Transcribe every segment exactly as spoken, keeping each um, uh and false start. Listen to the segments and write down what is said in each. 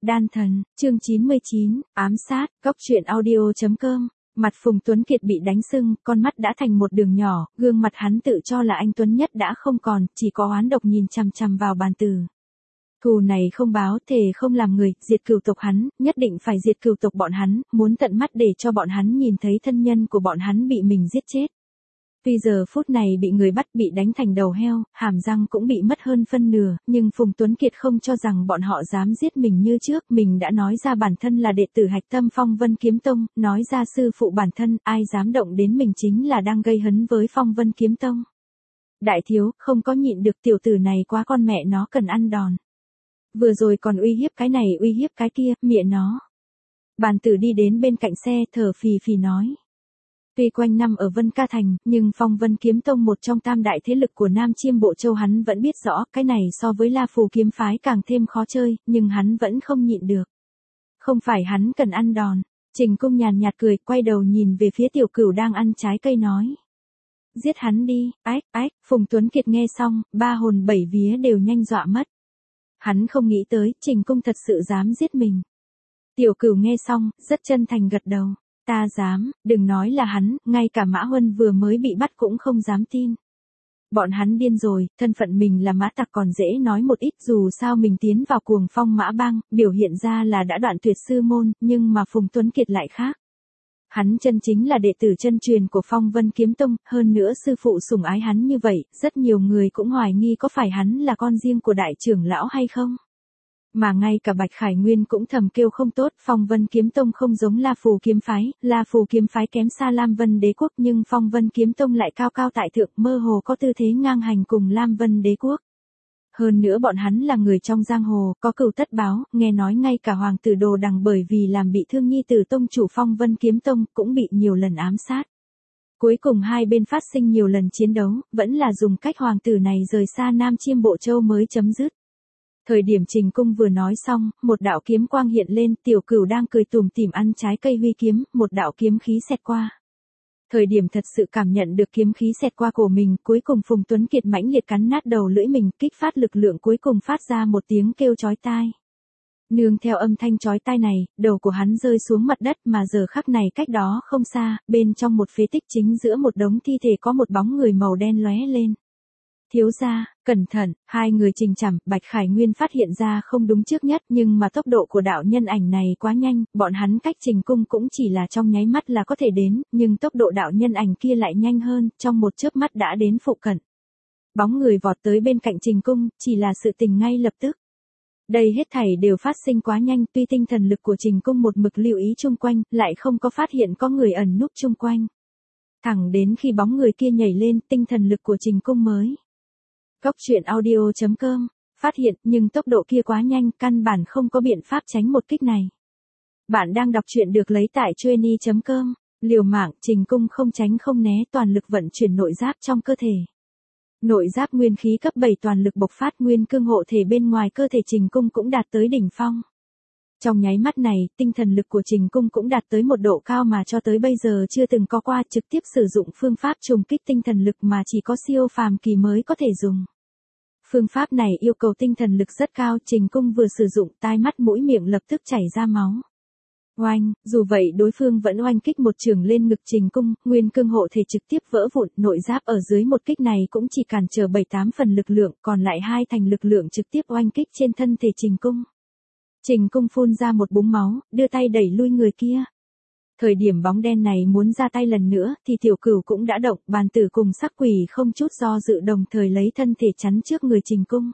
Đan thần, chương chín mươi chín, ám sát, góc truyện audio chấm com. Mặt Phùng Tuấn Kiệt bị đánh sưng, con mắt đã thành một đường nhỏ, gương mặt hắn tự cho là anh Tuấn nhất đã không còn, chỉ có oán độc nhìn chằm chằm vào bàn từ. Thù này không báo, thề không làm người, diệt cửu tộc hắn, nhất định phải diệt cửu tộc bọn hắn, muốn tận mắt để cho bọn hắn nhìn thấy thân nhân của bọn hắn bị mình giết chết. Tuy giờ phút này bị người bắt bị đánh thành đầu heo, hàm răng cũng bị mất hơn phân nửa, nhưng Phùng Tuấn Kiệt không cho rằng bọn họ dám giết mình như trước, mình đã nói ra bản thân là đệ tử hạch tâm Phong Vân Kiếm Tông, nói ra sư phụ bản thân, ai dám động đến mình chính là đang gây hấn với Phong Vân Kiếm Tông. Đại thiếu, không có nhịn được tiểu tử này quá con mẹ nó cần ăn đòn. Vừa rồi còn uy hiếp cái này uy hiếp cái kia, mẹ nó. Bàn tử đi đến bên cạnh xe thở phì phì nói. Tuy quanh năm ở Vân Ca Thành, nhưng Phong Vân Kiếm Tông một trong tam đại thế lực của Nam Chiêm Bộ Châu hắn vẫn biết rõ, cái này so với La Phù kiếm phái càng thêm khó chơi, nhưng hắn vẫn không nhịn được. Không phải hắn cần ăn đòn, Trình Cung nhàn nhạt cười, quay đầu nhìn về phía tiểu cửu đang ăn trái cây nói. Giết hắn đi, ách, ách, Phùng Tuấn Kiệt nghe xong, ba hồn bảy vía đều nhanh dọa mất. Hắn không nghĩ tới, Trình Cung thật sự dám giết mình. Tiểu cửu nghe xong, rất chân thành gật đầu. Ta dám, đừng nói là hắn, ngay cả Mã Huân vừa mới bị bắt cũng không dám tin. Bọn hắn điên rồi, thân phận mình là mã tặc còn dễ nói một ít, dù sao mình tiến vào cuồng phong mã bang, biểu hiện ra là đã đoạn tuyệt sư môn, nhưng mà Phùng Tuấn Kiệt lại khác. Hắn chân chính là đệ tử chân truyền của Phong Vân Kiếm Tông, hơn nữa sư phụ sủng ái hắn như vậy, rất nhiều người cũng hoài nghi có phải hắn là con riêng của đại trưởng lão hay không. Mà ngay cả Bạch Khải Nguyên cũng thầm kêu không tốt, Phong Vân Kiếm Tông không giống La Phù kiếm phái, La Phù kiếm phái kém xa Lam Vân Đế quốc nhưng Phong Vân Kiếm Tông lại cao cao tại thượng, mơ hồ có tư thế ngang hành cùng Lam Vân Đế quốc. Hơn nữa bọn hắn là người trong giang hồ, có cừu tất báo, nghe nói ngay cả hoàng tử Đồ Đằng bởi vì làm bị thương nhi tử tông chủ Phong Vân Kiếm Tông cũng bị nhiều lần ám sát. Cuối cùng hai bên phát sinh nhiều lần chiến đấu, vẫn là dùng cách hoàng tử này rời xa Nam Chiêm Bộ Châu mới chấm dứt. Thời điểm Trình Cung vừa nói xong, một đạo kiếm quang hiện lên, tiểu cửu đang cười tủm tỉm ăn trái cây huy kiếm, một đạo kiếm khí xẹt qua. Thời điểm thật sự cảm nhận được kiếm khí xẹt qua cổ mình, cuối cùng Phùng Tuấn Kiệt mãnh liệt cắn nát đầu lưỡi mình, kích phát lực lượng cuối cùng phát ra một tiếng kêu chói tai. Nương theo âm thanh chói tai này, đầu của hắn rơi xuống mặt đất mà giờ khắc này cách đó không xa, bên trong một phế tích chính giữa một đống thi thể có một bóng người màu đen lóe lên. Thiếu gia, cẩn thận, hai người trình chằm, Bạch Khải Nguyên phát hiện ra không đúng trước nhất nhưng mà tốc độ của đạo nhân ảnh này quá nhanh, bọn hắn cách Trình Cung cũng chỉ là trong nháy mắt là có thể đến, nhưng tốc độ đạo nhân ảnh kia lại nhanh hơn, trong một chớp mắt đã đến phụ cận. Bóng người vọt tới bên cạnh Trình Cung, chỉ là sự tình ngay lập tức. Đây hết thảy đều phát sinh quá nhanh, tuy tinh thần lực của Trình Cung một mực lưu ý chung quanh, lại không có phát hiện có người ẩn núp chung quanh. Thẳng đến khi bóng người kia nhảy lên, tinh thần lực của Trình Cung mới. Góc truyện audio chấm com, phát hiện nhưng tốc độ kia quá nhanh, căn bản không có biện pháp tránh một kích này. Bạn đang đọc truyện được lấy tại chueny chấm com, liều mạng, Trình Cung không tránh không né, toàn lực vận chuyển nội giáp trong cơ thể. Nội giáp nguyên khí cấp bảy toàn lực bộc phát, nguyên cương hộ thể bên ngoài cơ thể Trình Cung cũng đạt tới đỉnh phong. Trong nháy mắt này, tinh thần lực của Trình Cung cũng đạt tới một độ cao mà cho tới bây giờ chưa từng có qua, trực tiếp sử dụng phương pháp trùng kích tinh thần lực mà chỉ có siêu phàm kỳ mới có thể dùng. Phương pháp này yêu cầu tinh thần lực rất cao, Trình Cung vừa sử dụng, tai mắt mũi miệng lập tức chảy ra máu. Oanh, dù vậy đối phương vẫn oanh kích một trường lên ngực Trình Cung, nguyên cương hộ thể trực tiếp vỡ vụn, nội giáp ở dưới một kích này cũng chỉ cản trở bảy tám phần lực lượng, còn lại hai thành lực lượng trực tiếp oanh kích trên thân thể Trình Cung. Trình Cung phun ra một búng máu, đưa tay đẩy lui người kia. Thời điểm bóng đen này muốn ra tay lần nữa, thì tiểu cửu cũng đã động, bàn tử cùng sắc quỷ không chút do dự đồng thời lấy thân thể chắn trước người Trình Cung.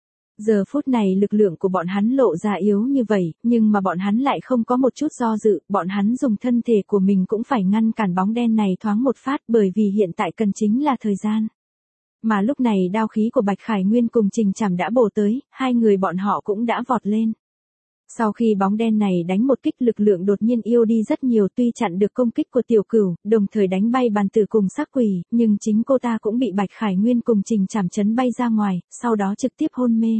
Giờ phút này lực lượng của bọn hắn lộ ra yếu như vậy, nhưng mà bọn hắn lại không có một chút do dự, bọn hắn dùng thân thể của mình cũng phải ngăn cản bóng đen này thoáng một phát, bởi vì hiện tại cần chính là thời gian. Mà lúc này đao khí của Bạch Khải Nguyên cùng Trình Chằm đã bổ tới, hai người bọn họ cũng đã vọt lên. Sau khi bóng đen này đánh một kích, lực lượng đột nhiên yếu đi rất nhiều, tuy chặn được công kích của tiểu cửu, đồng thời đánh bay bàn tử cùng sắc quỷ, nhưng chính cô ta cũng bị Bạch Khải Nguyên cùng Trình Chằm chấn bay ra ngoài, sau đó trực tiếp hôn mê.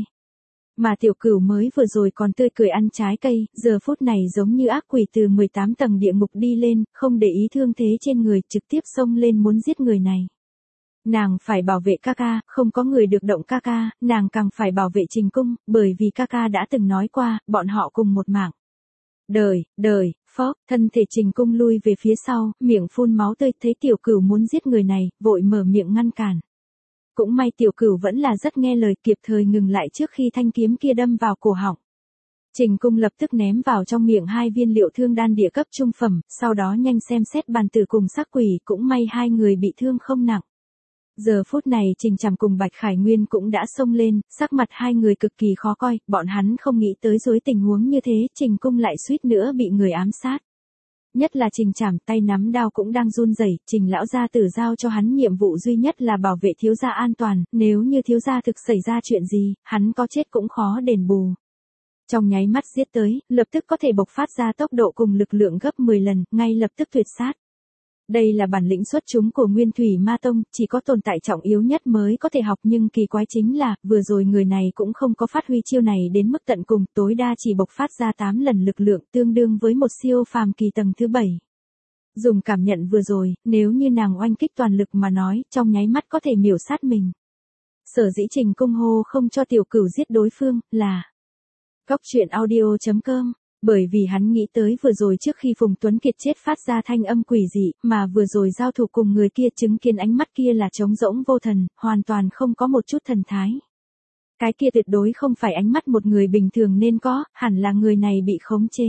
Mà tiểu cửu mới vừa rồi còn tươi cười ăn trái cây, giờ phút này giống như ác quỷ từ mười tám tầng địa ngục đi lên, không để ý thương thế trên người, trực tiếp xông lên muốn giết người này. Nàng phải bảo vệ ca ca, không có người được động ca ca, nàng càng phải bảo vệ Trình Cung, bởi vì ca ca đã từng nói qua, bọn họ cùng một mạng. Đời, đời, phốc, thân thể Trình Cung lui về phía sau, miệng phun máu tươi, thấy tiểu cửu muốn giết người này, vội mở miệng ngăn cản. Cũng may tiểu cửu vẫn là rất nghe lời, kịp thời ngừng lại trước khi thanh kiếm kia đâm vào cổ họng. Trình Cung lập tức ném vào trong miệng hai viên liệu thương đan địa cấp trung phẩm, sau đó nhanh xem xét bàn tử cùng sắc quỷ, cũng may hai người bị thương không nặng. Giờ phút này Trình Trảm cùng Bạch Khải Nguyên cũng đã xông lên, sắc mặt hai người cực kỳ khó coi, bọn hắn không nghĩ tới dưới tình huống như thế, Trình Cung lại suýt nữa bị người ám sát. Nhất là Trình Trảm, tay nắm đao cũng đang run rẩy, Trình lão gia tử giao cho hắn nhiệm vụ duy nhất là bảo vệ thiếu gia an toàn, nếu như thiếu gia thực xảy ra chuyện gì, hắn có chết cũng khó đền bù. Trong nháy mắt giết tới, lập tức có thể bộc phát ra tốc độ cùng lực lượng gấp mười lần, ngay lập tức tuyệt sát. Đây là bản lĩnh xuất chúng của Nguyên Thủy Ma Tông, chỉ có tồn tại trọng yếu nhất mới có thể học, nhưng kỳ quái chính là, vừa rồi người này cũng không có phát huy chiêu này đến mức tận cùng, tối đa chỉ bộc phát ra tám lần lực lượng, tương đương với một siêu phàm kỳ tầng thứ bảy. Dùng cảm nhận vừa rồi, nếu như nàng oanh kích toàn lực mà nói, trong nháy mắt có thể miểu sát mình. Sở dĩ Trình Cung hô không cho tiểu cửu giết đối phương, là Góc truyện audio chấm com. Bởi vì hắn nghĩ tới vừa rồi trước khi Phùng Tuấn Kiệt chết phát ra thanh âm quỷ dị, mà vừa rồi giao thủ cùng người kia chứng kiến ánh mắt kia là trống rỗng vô thần, hoàn toàn không có một chút thần thái. Cái kia tuyệt đối không phải ánh mắt một người bình thường nên có, hẳn là người này bị khống chế.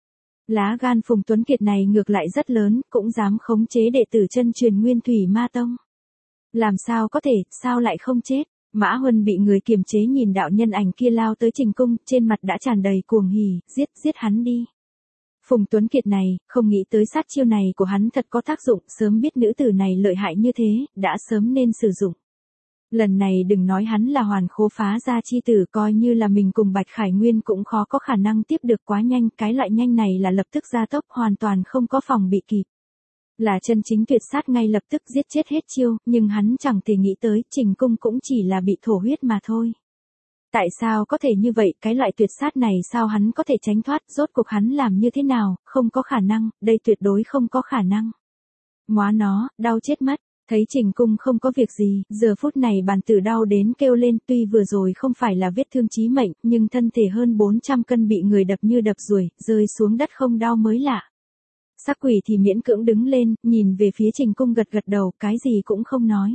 Lá gan Phùng Tuấn Kiệt này ngược lại rất lớn, cũng dám khống chế đệ tử chân truyền Nguyên Thủy Ma Tông. Làm sao có thể, sao lại không chết? Mã Huân bị người kiềm chế nhìn đạo nhân ảnh kia lao tới Trình Cung, trên mặt đã tràn đầy cuồng hỉ, giết, giết hắn đi. Phùng Tuấn Kiệt này, không nghĩ tới sát chiêu này của hắn thật có tác dụng, sớm biết nữ tử này lợi hại như thế, đã sớm nên sử dụng. Lần này đừng nói hắn là hoàn khố phá gia chi tử, coi như là mình cùng Bạch Khải Nguyên cũng khó có khả năng tiếp được, quá nhanh, cái loại nhanh này là lập tức gia tốc, hoàn toàn không có phòng bị kịp. Là chân chính tuyệt sát, ngay lập tức giết chết hết chiêu, nhưng hắn chẳng thể nghĩ tới, Trình Cung cũng chỉ là bị thổ huyết mà thôi. Tại sao có thể như vậy, cái loại tuyệt sát này sao hắn có thể tránh thoát, rốt cuộc hắn làm như thế nào, không có khả năng, đây tuyệt đối không có khả năng. Móa nó, đau chết mất, thấy Trình Cung không có việc gì, giờ phút này bàn tử đau đến kêu lên, tuy vừa rồi không phải là vết thương chí mệnh, nhưng thân thể hơn bốn trăm cân bị người đập như đập ruồi, rơi xuống đất không đau mới lạ. Sắc quỷ thì miễn cưỡng đứng lên, nhìn về phía Trình Cung gật gật đầu, cái gì cũng không nói.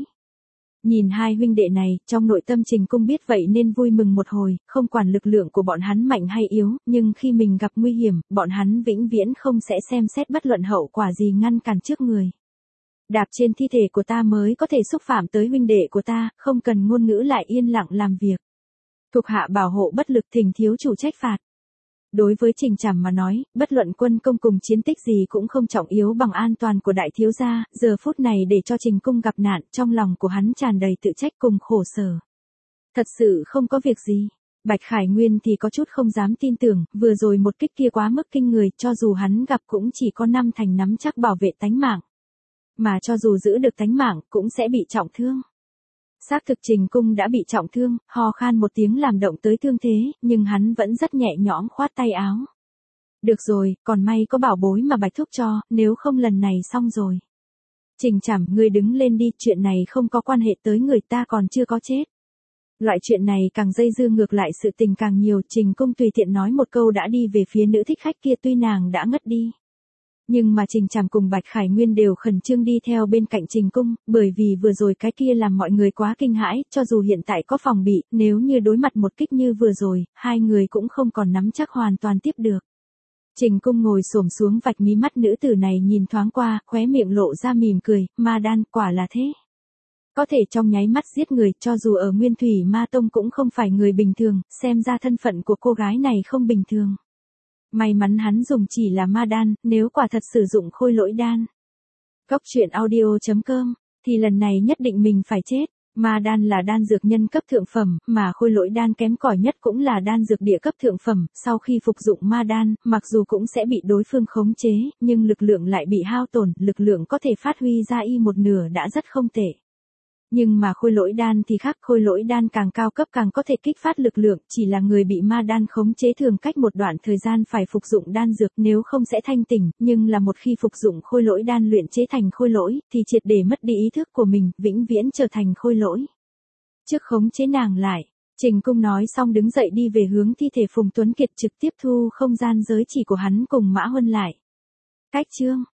Nhìn hai huynh đệ này, trong nội tâm Trình Cung biết vậy nên vui mừng một hồi, không quản lực lượng của bọn hắn mạnh hay yếu, nhưng khi mình gặp nguy hiểm, bọn hắn vĩnh viễn không sẽ xem xét bất luận hậu quả gì ngăn cản trước người. Đạp trên thi thể của ta mới có thể xúc phạm tới huynh đệ của ta, không cần ngôn ngữ lại yên lặng làm việc. Thuộc hạ bảo hộ bất lực, thỉnh thiếu chủ trách phạt. Đối với Trình Trảm mà nói, bất luận quân công cùng chiến tích gì cũng không trọng yếu bằng an toàn của đại thiếu gia, giờ phút này để cho Trình Cung gặp nạn, trong lòng của hắn tràn đầy tự trách cùng khổ sở. Thật sự không có việc gì. Bạch Khải Nguyên thì có chút không dám tin tưởng, vừa rồi một kích kia quá mức kinh người, cho dù hắn gặp cũng chỉ có năm thành nắm chắc bảo vệ tánh mạng. Mà cho dù giữ được tánh mạng, cũng sẽ bị trọng thương. Xác thực Trình Cung đã bị trọng thương, ho khan một tiếng làm động tới thương thế, nhưng hắn vẫn rất nhẹ nhõm khoát tay áo. Được rồi, còn may có bảo bối mà Bạch thúc cho, nếu không lần này xong rồi. Trình Trảm, ngươi đứng lên đi, chuyện này không có quan hệ tới người ta, còn chưa có chết. Loại chuyện này càng dây dưa ngược lại sự tình càng nhiều, Trình Cung tùy tiện nói một câu đã đi về phía nữ thích khách kia, tuy nàng đã ngất đi. Nhưng mà Trình Trảm cùng Bạch Khải Nguyên đều khẩn trương đi theo bên cạnh Trình Cung, bởi vì vừa rồi cái kia làm mọi người quá kinh hãi, cho dù hiện tại có phòng bị, nếu như đối mặt một kích như vừa rồi, hai người cũng không còn nắm chắc hoàn toàn tiếp được. Trình Cung ngồi xổm xuống vạch mí mắt nữ tử này nhìn thoáng qua, khóe miệng lộ ra mỉm cười, ma đan, quả là thế. Có thể trong nháy mắt giết người, cho dù ở Nguyên Thủy Ma Tông cũng không phải người bình thường, xem ra thân phận của cô gái này không bình thường. May mắn hắn dùng chỉ là ma đan, nếu quả thật sử dụng khôi lỗi đan. Góc truyện audio chấm com, thì lần này nhất định mình phải chết. Ma đan là đan dược nhân cấp thượng phẩm, mà khôi lỗi đan kém cỏi nhất cũng là đan dược địa cấp thượng phẩm. Sau khi phục dụng ma đan, mặc dù cũng sẽ bị đối phương khống chế, nhưng lực lượng lại bị hao tổn, lực lượng có thể phát huy ra y một nửa đã rất không tệ. Nhưng mà khôi lỗi đan thì khác, khôi lỗi đan càng cao cấp càng có thể kích phát lực lượng, chỉ là người bị ma đan khống chế thường cách một đoạn thời gian phải phục dụng đan dược nếu không sẽ thanh tỉnh, nhưng là một khi phục dụng khôi lỗi đan luyện chế thành khôi lỗi, thì triệt để mất đi ý thức của mình, vĩnh viễn trở thành khôi lỗi. Trước khống chế nàng lại, Trình Cung nói xong đứng dậy đi về hướng thi thể Phùng Tuấn Kiệt trực tiếp thu không gian giới chỉ của hắn cùng Mã Huân lại. Cách chương